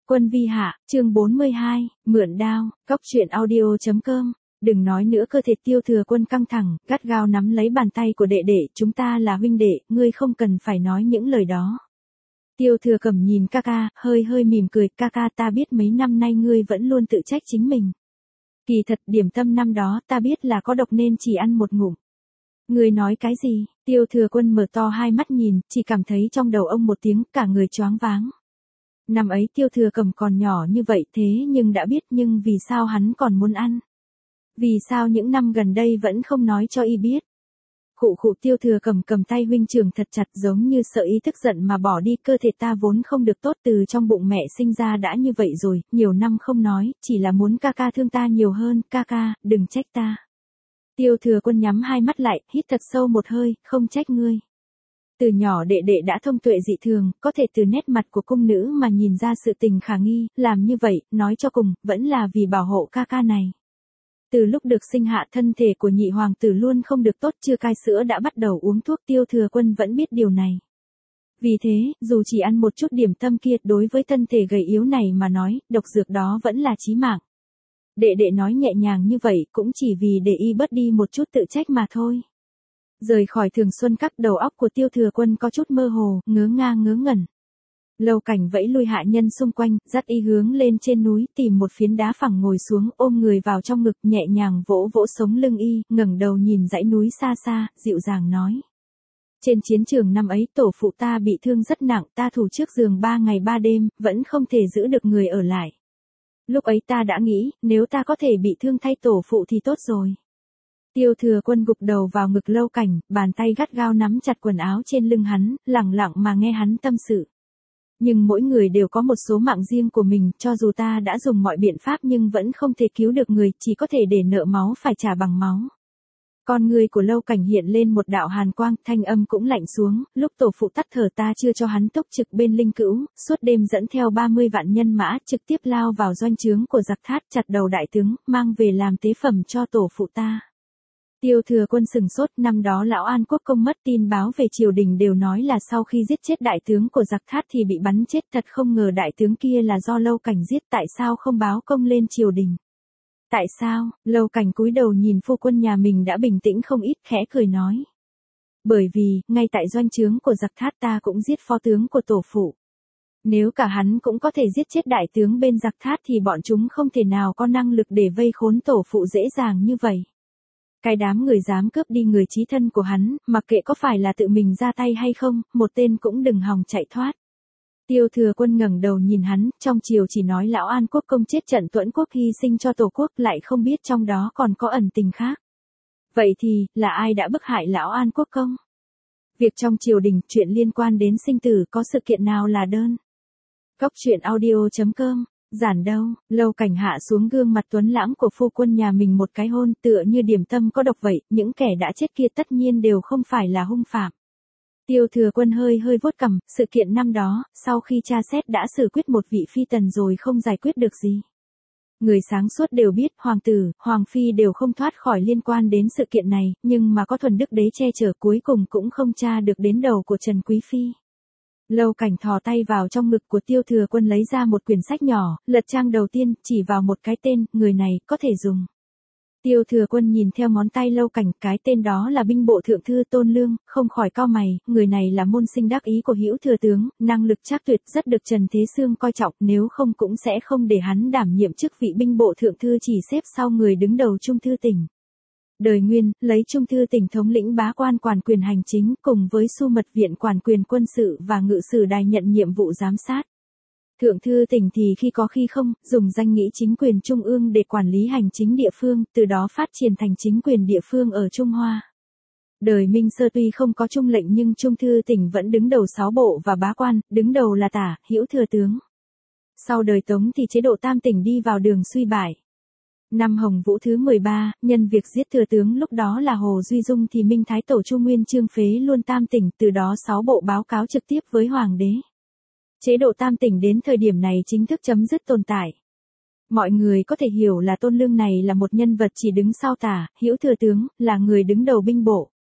Quân vi hạ, chương 42, mượn đao, Cóc truyện audio.com. Đừng nói nữa, cơ thể Tiêu Thừa Quân căng thẳng, gắt gao nắm lấy bàn tay của đệ đệ, chúng ta là huynh đệ, ngươi không cần phải nói những lời đó. Tiêu Thừa Cẩm nhìn ca ca, hơi hơi mỉm cười, ca ca ta biết mấy năm nay ngươi vẫn luôn tự trách chính mình. Kỳ thật điểm tâm năm đó ta biết là có độc nên chỉ ăn một ngụm. Ngươi nói cái gì? Tiêu Thừa Quân mở to hai mắt nhìn, chỉ cảm thấy trong đầu ông một tiếng, cả người choáng váng. Năm ấy Tiêu Thừa Cẩm còn nhỏ như vậy thế nhưng đã biết, nhưng vì sao hắn còn muốn ăn? Vì sao những năm gần đây vẫn không nói cho y biết? Khụ khụ, Tiêu Thừa Cẩm cầm tay huynh trưởng thật chặt, giống như sợ y tức giận mà bỏ đi, cơ thể ta vốn không được tốt, từ trong bụng mẹ sinh ra đã như vậy rồi, nhiều năm không nói, chỉ là muốn ca ca thương ta nhiều hơn, ca ca, đừng trách ta. Tiêu Thừa Quân nhắm hai mắt lại, hít thật sâu một hơi, không trách ngươi. Từ nhỏ đệ đệ đã thông tuệ dị thường, có thể từ nét mặt của cung nữ mà nhìn ra sự tình khả nghi, làm như vậy, nói cho cùng, vẫn là vì bảo hộ ca ca này. Từ lúc được sinh hạ, thân thể của nhị hoàng tử luôn không được tốt, chưa cai sữa đã bắt đầu uống thuốc, Tiêu Thừa Quân vẫn biết điều này. Vì thế, dù chỉ ăn một chút điểm tâm kia, đối với thân thể gầy yếu này mà nói, độc dược đó vẫn là chí mạng. Đệ đệ nói nhẹ nhàng như vậy cũng chỉ vì để y bớt đi một chút tự trách mà thôi. Rời khỏi Thường Xuân Các, đầu óc của Tiêu Thừa Quân có chút mơ hồ, ngớ ngang ngớ ngẩn. Lâu Cảnh vẫy lui hạ nhân xung quanh, dắt y hướng lên trên núi, tìm một phiến đá phẳng ngồi xuống, ôm người vào trong ngực, nhẹ nhàng vỗ vỗ sống lưng y, ngẩng đầu nhìn dãy núi xa xa, dịu dàng nói. Trên chiến trường năm ấy, tổ phụ ta bị thương rất nặng, ta thủ trước giường 3 ngày 3 đêm, vẫn không thể giữ được người ở lại. Lúc ấy ta đã nghĩ, nếu ta có thể bị thương thay tổ phụ thì tốt rồi. Tiêu Thừa Quân gục đầu vào ngực Lâu Cảnh, bàn tay gắt gao nắm chặt quần áo trên lưng hắn, lặng lặng mà nghe hắn tâm sự. Nhưng mỗi người đều có một số mạng riêng của mình, cho dù ta đã dùng mọi biện pháp nhưng vẫn không thể cứu được người, chỉ có thể để nợ máu phải trả bằng máu. Con người của Lâu Cảnh hiện lên một đạo hàn quang, thanh âm cũng lạnh xuống, lúc tổ phụ tắt thở ta chưa cho hắn túc trực bên Linh Cữu, suốt đêm dẫn theo 30 vạn nhân mã, trực tiếp lao vào doanh trướng của giặc Thát, chặt đầu đại tướng, mang về làm tế phẩm cho tổ phụ ta. Tiêu Thừa Quân sừng sốt, năm đó lão An Quốc công mất, tin báo về triều đình đều nói là sau khi giết chết đại tướng của giặc Thát thì bị bắn chết, thật không ngờ đại tướng kia là do Lâu Cảnh giết, tại sao không báo công lên triều đình? Tại sao? Lâu Cảnh cúi đầu nhìn phu quân nhà mình đã bình tĩnh không ít, khẽ cười nói. Bởi vì, ngay tại doanh trướng của giặc Thát ta cũng giết phó tướng của tổ phụ. Nếu cả hắn cũng có thể giết chết đại tướng bên giặc Thát thì bọn chúng không thể nào có năng lực để vây khốn tổ phụ dễ dàng như vậy. Cái đám người dám cướp đi người chí thân của hắn, mặc kệ có phải là tự mình ra tay hay không, một tên cũng đừng hòng chạy thoát. Tiêu Thừa Quân ngẩng đầu nhìn hắn, trong chiều chỉ nói lão An Quốc công chết trận Tuẫn Quốc hy sinh cho tổ quốc, lại không biết trong đó còn có ẩn tình khác. Vậy thì, là ai đã bức hại lão An Quốc công? Việc trong triều đình, chuyện liên quan đến sinh tử, có sự kiện nào là đơn? Cóc truyện audio.com. Giản đâu, Lâu Cảnh hạ xuống gương mặt tuấn lãng của phu quân nhà mình một cái hôn, tựa như điểm tâm có độc vậy, những kẻ đã chết kia tất nhiên đều không phải là hung phạm. Tiêu Thừa Quân hơi hơi vuốt cằm, sự kiện năm đó, sau khi tra xét đã xử quyết một vị phi tần rồi không giải quyết được gì. Người sáng suốt đều biết, hoàng tử, hoàng phi đều không thoát khỏi liên quan đến sự kiện này, nhưng mà có thuần đức đế che chở, cuối cùng cũng không tra được đến đầu của Trần Quý Phi. Lâu Cảnh thò tay vào trong ngực của Tiêu Thừa Quân lấy ra một quyển sách nhỏ, lật trang đầu tiên, chỉ vào một cái tên, người này, có thể dùng. Tiêu Thừa Quân nhìn theo ngón tay Lâu Cảnh, cái tên đó là binh bộ thượng thư Tôn Lương, không khỏi cau mày, người này là môn sinh đắc ý của Hữu thừa tướng, năng lực trác tuyệt, rất được Trần Thế Sương coi trọng, nếu không cũng sẽ không để hắn đảm nhiệm chức vị binh bộ thượng thư, chỉ xếp sau người đứng đầu Trung thư tỉnh. Đời Nguyên, lấy Trung thư tỉnh thống lĩnh bá quan quản quyền hành chính, cùng với Su mật viện quản quyền quân sự và ngự sử đài nhận nhiệm vụ giám sát. Thượng thư tỉnh thì khi có khi không, dùng danh nghĩa chính quyền trung ương để quản lý hành chính địa phương, từ đó phát triển thành chính quyền địa phương ở Trung Hoa. Đời Minh Sơ tuy không có trung lệnh nhưng Trung thư tỉnh vẫn đứng đầu 6 bộ và bá quan, đứng đầu là Tả, Hữu thừa tướng. Sau đời Tống thì chế độ tam tỉnh đi vào đường suy bại. Năm Hồng Vũ thứ 13, nhân việc giết thừa tướng lúc đó là Hồ Duy Dung thì Minh Thái Tổ Chu Nguyên Chương phế luôn tam tỉnh, từ đó 6 bộ báo cáo trực tiếp với Hoàng đế. Chế độ tam tỉnh đến thời điểm này chính thức chấm dứt tồn tại. Mọi người có thể hiểu là Tôn Lương này là một nhân vật chỉ đứng sau Tả, Hữu thừa tướng, là người đứng đầu binh bộ.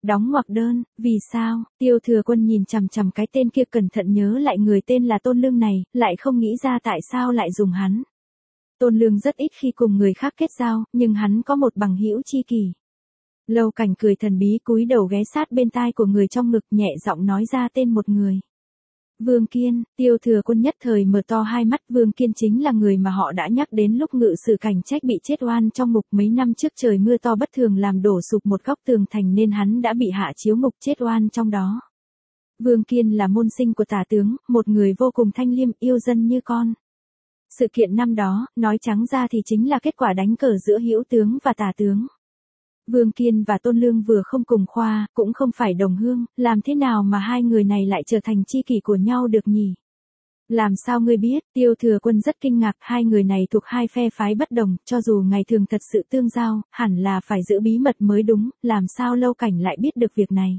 Đóng ngoặc đơn, vì sao? Tiêu Thừa Quân nhìn chằm chằm cái tên kia cẩn thận nhớ lại người tên là Tôn Lương này, lại không nghĩ ra tại sao lại dùng hắn. Tôn Lương rất ít khi cùng người khác kết giao, nhưng hắn có một bằng hữu chi kỷ. Lâu Cảnh cười thần bí cúi đầu ghé sát bên tai của người trong ngực nhẹ giọng nói ra tên một người. Vương Kiên. Tiêu Thừa Quân nhất thời mở to hai mắt. Vương Kiên chính là người mà họ đã nhắc đến lúc ngự sử cảnh trách bị chết oan trong ngục mấy năm trước, trời mưa to bất thường làm đổ sụp một góc tường thành nên hắn đã bị hạ chiếu ngục chết oan trong đó. Vương Kiên là môn sinh của tả tướng, một người vô cùng thanh liêm, yêu dân như con. Sự kiện năm đó, nói trắng ra thì chính là kết quả đánh cờ giữa hữu tướng và tả tướng. Vương Kiên và Tôn Lương vừa không cùng khoa, cũng không phải đồng hương, làm thế nào mà hai người này lại trở thành tri kỷ của nhau được nhỉ? Làm sao ngươi biết? Tiêu Thừa Quân rất kinh ngạc, hai người này thuộc hai phe phái bất đồng, cho dù ngày thường thật sự tương giao, hẳn là phải giữ bí mật mới đúng, làm sao Lâu Cảnh lại biết được việc này?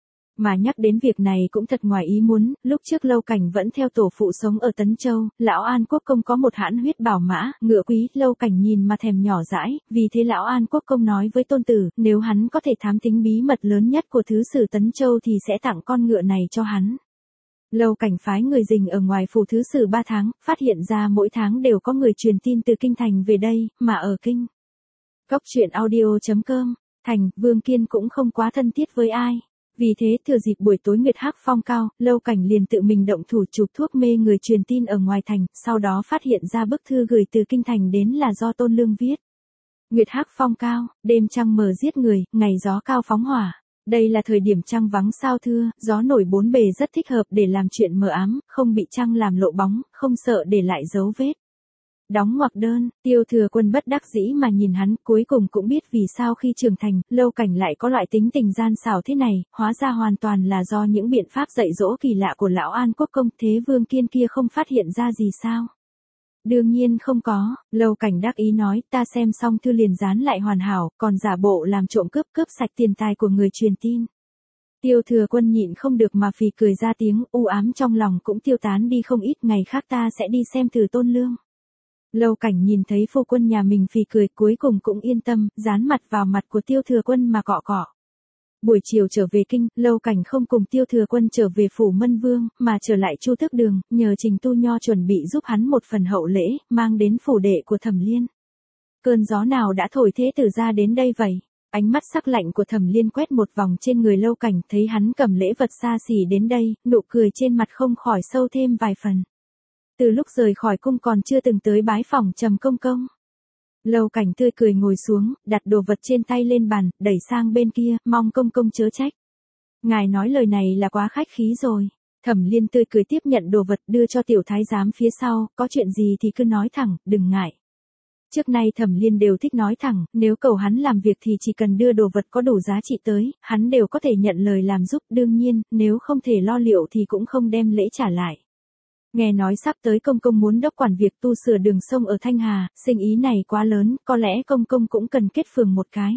Mà nhắc đến việc này cũng thật ngoài ý muốn, lúc trước Lâu Cảnh vẫn theo tổ phụ sống ở Tấn Châu, lão An Quốc Công có một hãn huyết bảo mã, ngựa quý, Lâu Cảnh nhìn mà thèm nhỏ dãi, vì thế lão An Quốc Công nói với tôn tử, nếu hắn có thể thám tính bí mật lớn nhất của thứ sử Tấn Châu thì sẽ tặng con ngựa này cho hắn. Lâu Cảnh phái người rình ở ngoài phủ thứ sử 3 tháng, phát hiện ra mỗi tháng đều có người truyền tin từ kinh thành về đây, mà ở kinh. Cóc truyện audio.com, thành, Vương Kiên cũng không quá thân thiết với ai. Vì thế thừa dịp buổi tối nguyệt hắc phong cao, Lâu Cảnh liền tự mình động thủ chụp thuốc mê người truyền tin ở ngoài thành, sau đó phát hiện ra bức thư gửi từ kinh thành đến là do Tôn Lương viết. Nguyệt hắc phong cao, đêm trăng mờ giết người, ngày gió cao phóng hỏa. Đây là thời điểm trăng vắng sao thưa, gió nổi bốn bề rất thích hợp để làm chuyện mờ ám, không bị trăng làm lộ bóng, không sợ để lại dấu vết. Đóng ngoặc đơn, Tiêu Thừa Quân bất đắc dĩ mà nhìn hắn, cuối cùng cũng biết vì sao khi trưởng thành, Lâu Cảnh lại có loại tính tình gian xảo thế này, hóa ra hoàn toàn là do những biện pháp dạy dỗ kỳ lạ của lão An Quốc Công. Thế Vương Kiên kia không phát hiện ra gì sao? Đương nhiên không có, Lâu Cảnh đắc ý nói, ta xem xong thư liền dán lại hoàn hảo, còn giả bộ làm trộm cướp sạch tiền tài của người truyền tin. Tiêu Thừa Quân nhịn không được mà phì cười ra tiếng, u ám trong lòng cũng tiêu tán đi không ít, ngày khác ta sẽ đi xem từ Tôn Lương. Lâu Cảnh nhìn thấy phu quân nhà mình phì cười, cuối cùng cũng yên tâm, dán mặt vào mặt của Tiêu Thừa Quân mà cọ cọ. Buổi chiều trở về kinh, Lâu Cảnh không cùng Tiêu Thừa Quân trở về phủ Mân Vương, mà trở lại Chu Tước Đường, nhờ Trình Tu Nho chuẩn bị giúp hắn một phần hậu lễ, mang đến phủ đệ của Thẩm Liên. Cơn gió nào đã thổi thế tử ra đến đây vậy? Ánh mắt sắc lạnh của Thẩm Liên quét một vòng trên người Lâu Cảnh, thấy hắn cầm lễ vật xa xỉ đến đây, nụ cười trên mặt không khỏi sâu thêm vài phần. Từ lúc rời khỏi cung còn chưa từng tới bái phỏng Trầm công công. Lâu Cảnh tươi cười ngồi xuống, đặt đồ vật trên tay lên bàn, đẩy sang bên kia, mong công công chớ trách. Ngài nói lời này là quá khách khí rồi. Thẩm Liên tươi cười tiếp nhận đồ vật đưa cho tiểu thái giám phía sau, có chuyện gì thì cứ nói thẳng, đừng ngại. Trước nay Thẩm Liên đều thích nói thẳng, nếu cầu hắn làm việc thì chỉ cần đưa đồ vật có đủ giá trị tới, hắn đều có thể nhận lời làm giúp, đương nhiên, nếu không thể lo liệu thì cũng không đem lễ trả lại. Nghe nói sắp tới công công muốn đốc quản việc tu sửa đường sông ở Thanh Hà, sinh ý này quá lớn, có lẽ công công cũng cần kết phường một cái.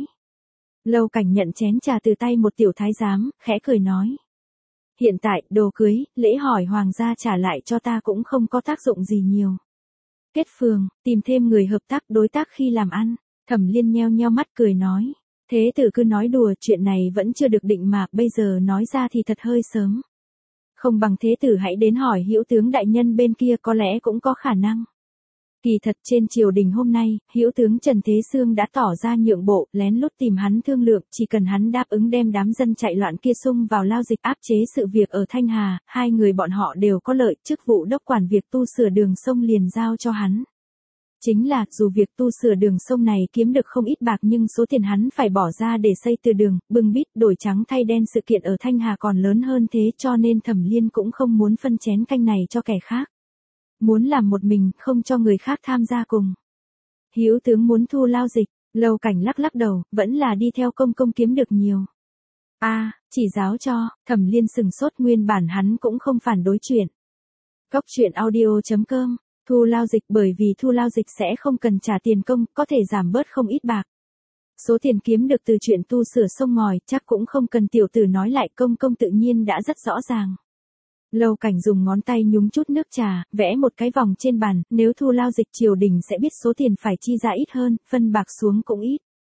Lâu Cảnh nhận chén trà từ tay một tiểu thái giám, khẽ cười nói. Hiện tại, đồ cưới, lễ hỏi hoàng gia trả lại cho ta cũng không có tác dụng gì nhiều. Kết phường, tìm thêm người hợp tác đối tác khi làm ăn. Thẩm Liên nheo nheo mắt cười nói. Thế tử cứ nói đùa, chuyện này vẫn chưa được định mà, bây giờ nói ra thì thật hơi sớm. Không bằng thế tử hãy đến hỏi hữu tướng đại nhân bên kia, có lẽ cũng có khả năng. Kỳ thật trên triều đình hôm nay, hữu tướng Trần Thế Sương đã tỏ ra nhượng bộ, lén lút tìm hắn thương lượng, chỉ cần hắn đáp ứng đem đám dân chạy loạn kia xung vào lao dịch áp chế sự việc ở Thanh Hà, hai người bọn họ đều có lợi, chức vụ đốc quản việc tu sửa đường sông liền giao cho hắn. Chính là, dù việc tu sửa đường sông này kiếm được không ít bạc nhưng số tiền hắn phải bỏ ra để xây từ đường, bưng bít, đổi trắng thay đen sự kiện ở Thanh Hà còn lớn hơn thế, cho nên Thẩm Liên cũng không muốn phân chén canh này cho kẻ khác. Muốn làm một mình, không cho người khác tham gia cùng. Hữu tướng muốn thu lao dịch, Lâu Cảnh lắc lắc đầu, vẫn là đi theo công công kiếm được nhiều. Chỉ giáo cho, Thẩm Liên sừng sốt, nguyên bản hắn cũng không phản đối chuyện. Cóc truyện audio.com, thu lao dịch, bởi vì thu lao dịch sẽ không cần trả tiền công, có thể giảm bớt không ít bạc. Số tiền kiếm được từ chuyện tu sửa sông ngòi, chắc cũng không cần tiểu tử nói lại, công công tự nhiên đã rất rõ ràng. Lâu Cảnh dùng ngón tay nhúng chút nước trà, vẽ một cái vòng trên bàn, nếu thu lao dịch triều đình sẽ biết số tiền phải chi ra ít hơn, phân bạc xuống cũng ít.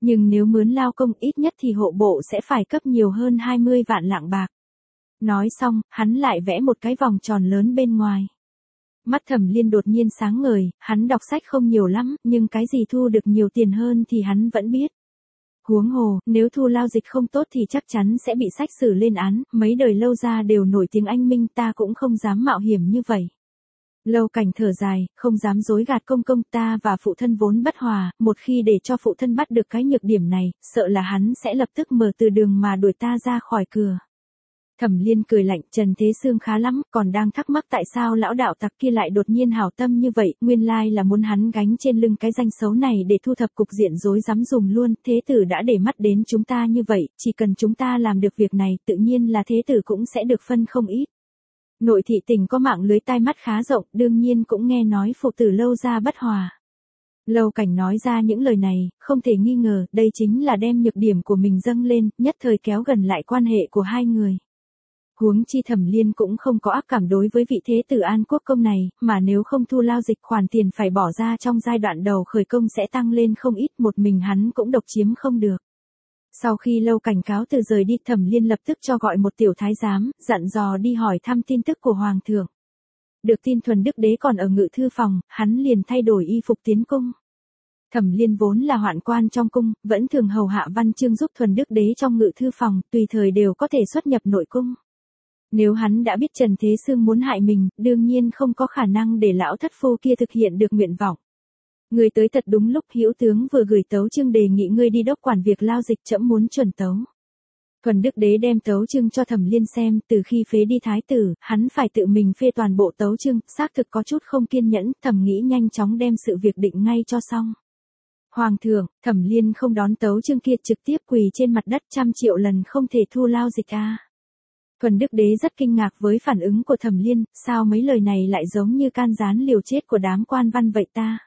Nhưng nếu mướn lao công ít nhất thì hộ bộ sẽ phải cấp nhiều hơn 20 vạn lạng bạc. Nói xong, hắn lại vẽ một cái vòng tròn lớn bên ngoài. Mắt Thẩm Liên đột nhiên sáng ngời, hắn đọc sách không nhiều lắm, nhưng cái gì thu được nhiều tiền hơn thì hắn vẫn biết. Huống hồ, nếu thu lao dịch không tốt thì chắc chắn sẽ bị sách xử lên án, mấy đời Lâu gia đều nổi tiếng anh minh, ta cũng không dám mạo hiểm như vậy. Lâu Cảnh thở dài, không dám dối gạt công công, ta và phụ thân vốn bất hòa, một khi để cho phụ thân bắt được cái nhược điểm này, sợ là hắn sẽ lập tức mở từ đường mà đuổi ta ra khỏi cửa. Thẩm Liên cười lạnh, Trần Thế Sương khá lắm, còn đang thắc mắc tại sao lão đạo tặc kia lại đột nhiên hảo tâm như vậy, nguyên lai là muốn hắn gánh trên lưng cái danh xấu này để thu thập cục diện rối rắm dùm luôn, thế tử đã để mắt đến chúng ta như vậy, chỉ cần chúng ta làm được việc này, tự nhiên là thế tử cũng sẽ được phân không ít. Nội thị tỉnh có mạng lưới tai mắt khá rộng, đương nhiên cũng nghe nói phụ tử Lâu gia bất hòa. Lâu Cảnh nói ra những lời này, không thể nghi ngờ, đây chính là đem nhược điểm của mình dâng lên, nhất thời kéo gần lại quan hệ của hai người. Huống chi Thẩm Liên cũng không có ác cảm đối với vị thế tử An Quốc công này, mà nếu không thu lao dịch khoản tiền phải bỏ ra trong giai đoạn đầu khởi công sẽ tăng lên không ít, một mình hắn cũng độc chiếm không được. Sau khi Lâu Cảnh cáo từ rời đi, Thẩm Liên lập tức cho gọi một tiểu thái giám, dặn dò đi hỏi thăm tin tức của Hoàng thượng. Được tin Thuần Đức Đế còn ở ngự thư phòng, hắn liền thay đổi y phục tiến cung. Thẩm Liên vốn là hoạn quan trong cung, vẫn thường hầu hạ văn chương giúp Thuần Đức Đế trong ngự thư phòng, tùy thời đều có thể xuất nhập nội cung. Nếu hắn đã biết Trần Thế Sương muốn hại mình, đương nhiên không có khả năng để lão thất phu kia thực hiện được nguyện vọng. Người tới thật đúng lúc, hữu tướng vừa gửi tấu chương đề nghị ngươi đi đốc quản việc lao dịch, trẫm muốn chuẩn tấu. Thuần Đức Đế đem tấu chương cho Thẩm Liên xem, từ khi phế đi thái tử, hắn phải tự mình phê toàn bộ tấu chương, xác thực có chút không kiên nhẫn, thầm nghĩ nhanh chóng đem sự việc định ngay cho xong. Hoàng thượng, Thẩm Liên không đón tấu chương kia, trực tiếp quỳ trên mặt đất, 100 triệu lần không thể thu lao dịch a. Thuần Đức Đế rất kinh ngạc với phản ứng của Thẩm Liên, sao mấy lời này lại giống như can gián liều chết của đám quan văn vậy ta?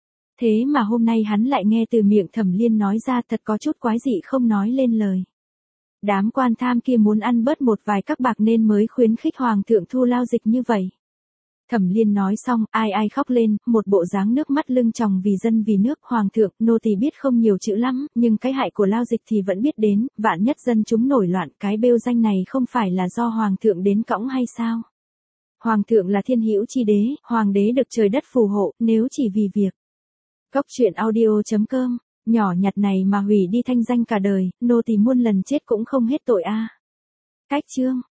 Thế mà hôm nay hắn lại nghe từ miệng Thẩm Liên nói ra, thật có chút quái dị không nói lên lời. Đám quan tham kia muốn ăn bớt một vài các bạc nên mới khuyến khích Hoàng thượng thu lao dịch như vậy. Thẩm Liên nói xong, ai ai khóc lên, một bộ dáng nước mắt lưng tròng vì dân vì nước. Hoàng thượng, nô tỳ biết không nhiều chữ lắm, nhưng cái hại của lao dịch thì vẫn biết đến, vạn nhất dân chúng nổi loạn, cái bêu danh này không phải là do Hoàng thượng đến cõng hay sao? Hoàng thượng là thiên hữu chi đế, Hoàng đế được trời đất phù hộ, nếu chỉ vì việc. Góc truyện audio.com, nhỏ nhặt này mà hủy đi thanh danh cả đời, nô tỳ muôn lần chết cũng không hết tội a. Cách chương